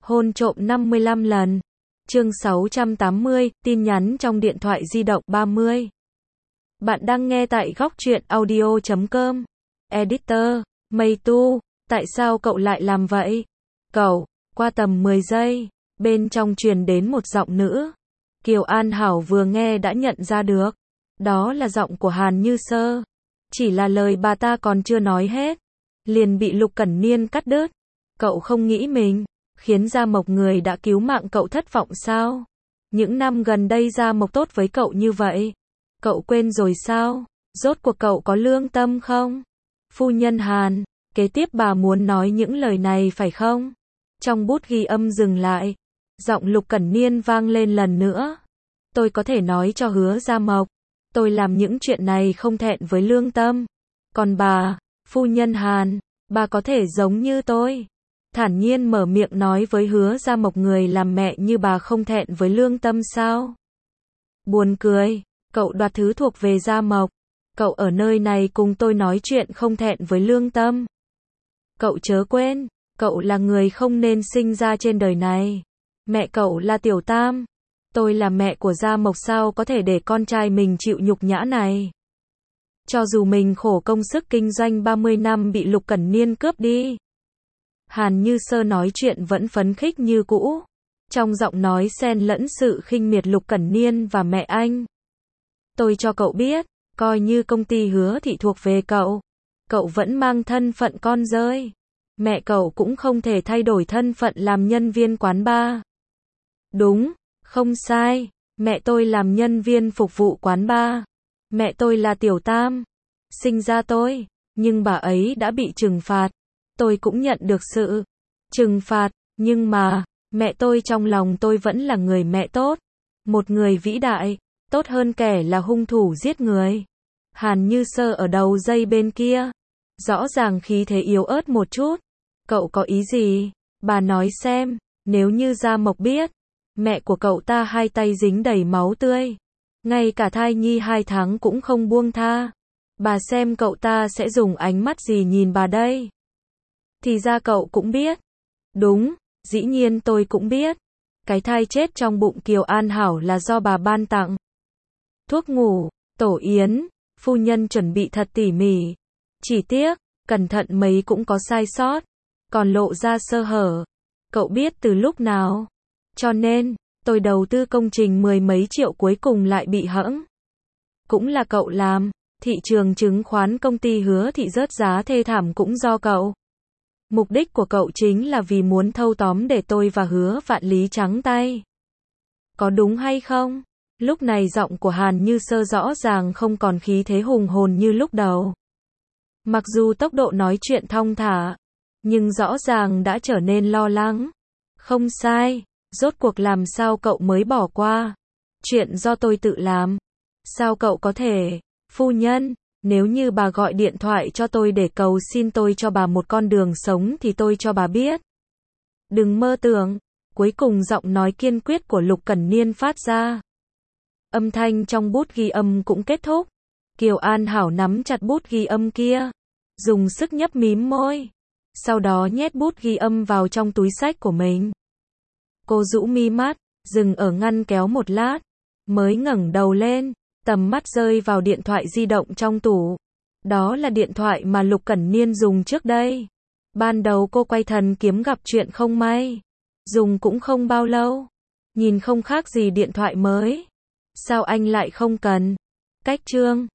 Hôn trộm 55 lần. Chương 680, tin nhắn trong điện thoại di động 30. Bạn đang nghe tại góc truyện audio.com. Editor, Mây Tu, tại sao cậu lại làm vậy? Cậu, qua tầm 10 giây, bên trong truyền đến một giọng nữ. Kiều An Hảo vừa nghe đã nhận ra được. Đó là giọng của Hàn Như Sơ. Chỉ là lời bà ta còn chưa nói hết, liền bị Lục Cẩn Niên cắt đứt. Cậu không nghĩ mình khiến Gia Mộc người đã cứu mạng cậu thất vọng sao? Những năm gần đây Gia Mộc tốt với cậu như vậy, cậu quên rồi sao? Rốt cuộc cậu có lương tâm không? Phu nhân Hàn, kế tiếp bà muốn nói những lời này phải không? Trong bút ghi âm dừng lại, giọng Lục Cẩn Niên vang lên lần nữa. Tôi có thể nói cho Hứa Gia Mộc, tôi làm những chuyện này không thẹn với lương tâm. Còn bà, phu nhân Hàn, bà có thể giống như tôi, thản nhiên mở miệng nói với Hứa Gia Mộc người làm mẹ như bà không thẹn với lương tâm sao? Buồn cười, cậu đoạt thứ thuộc về Gia Mộc. Cậu ở nơi này cùng tôi nói chuyện không thẹn với lương tâm. Cậu chớ quên, cậu là người không nên sinh ra trên đời này. Mẹ cậu là Tiểu Tam. Tôi là mẹ của Gia Mộc sao có thể để con trai mình chịu nhục nhã này. Cho dù mình khổ công sức kinh doanh 30 năm bị Lục Cẩn Niên cướp đi. Hàn Như Sơ nói chuyện vẫn phấn khích như cũ. Trong giọng nói xen lẫn sự khinh miệt Lục Cẩn Niên và mẹ anh. Tôi cho cậu biết, coi như công ty Hứa Thị thuộc về cậu, cậu vẫn mang thân phận con rơi. Mẹ cậu cũng không thể thay đổi thân phận làm nhân viên quán bar. Đúng, không sai, mẹ tôi làm nhân viên phục vụ quán bar. Mẹ tôi là Tiểu Tam, sinh ra tôi, nhưng bà ấy đã bị trừng phạt. Tôi cũng nhận được sự trừng phạt, nhưng mà, mẹ tôi trong lòng tôi vẫn là người mẹ tốt. Một người vĩ đại, tốt hơn kẻ là hung thủ giết người. Hàn Như Sơ ở đầu dây bên kia, rõ ràng khí thế yếu ớt một chút. Cậu có ý gì? Bà nói xem, nếu như Gia Mộc biết, mẹ của cậu ta hai tay dính đầy máu tươi, ngay cả thai nhi 2 tháng cũng không buông tha. Bà xem cậu ta sẽ dùng ánh mắt gì nhìn bà đây? Thì ra cậu cũng biết. Đúng, dĩ nhiên tôi cũng biết. Cái thai chết trong bụng Kiều An Hảo là do bà ban tặng. Thuốc ngủ, tổ yến, phu nhân chuẩn bị thật tỉ mỉ. Chỉ tiếc, cẩn thận mấy cũng có sai sót, còn lộ ra sơ hở. Cậu biết từ lúc nào? Cho nên, tôi đầu tư công trình 10 mấy triệu cuối cùng lại bị hẫng. Cũng là cậu làm, thị trường chứng khoán công ty Hứa Thị rớt giá thê thảm cũng do cậu. Mục đích của cậu chính là vì muốn thâu tóm để tôi và Hứa Vạn Lý trắng tay. Có đúng hay không? Lúc này giọng của Hàn Như Sơ rõ ràng không còn khí thế hùng hồn như lúc đầu. Mặc dù tốc độ nói chuyện thong thả, nhưng rõ ràng đã trở nên lo lắng. Không sai, rốt cuộc làm sao cậu mới bỏ qua? Chuyện do tôi tự làm. Sao cậu có thể? Phu nhân, nếu như bà gọi điện thoại cho tôi để cầu xin tôi cho bà một con đường sống thì tôi cho bà biết. Đừng mơ tưởng. Cuối cùng giọng nói kiên quyết của Lục Cẩn Niên phát ra. Âm thanh trong bút ghi âm cũng kết thúc. Kiều An Hảo nắm chặt bút ghi âm kia, dùng sức nhấp mím môi, sau đó nhét bút ghi âm vào trong túi xách của mình. Cô rũ mi mắt, dừng ở ngăn kéo một lát, mới ngẩng đầu lên, tầm mắt rơi vào điện thoại di động trong tủ. Đó là điện thoại mà Lục Cẩn Niên dùng trước đây. Ban đầu cô quay thần kiếm gặp chuyện không may, dùng cũng không bao lâu, nhìn không khác gì điện thoại mới. Sao anh lại không cần? Cách chương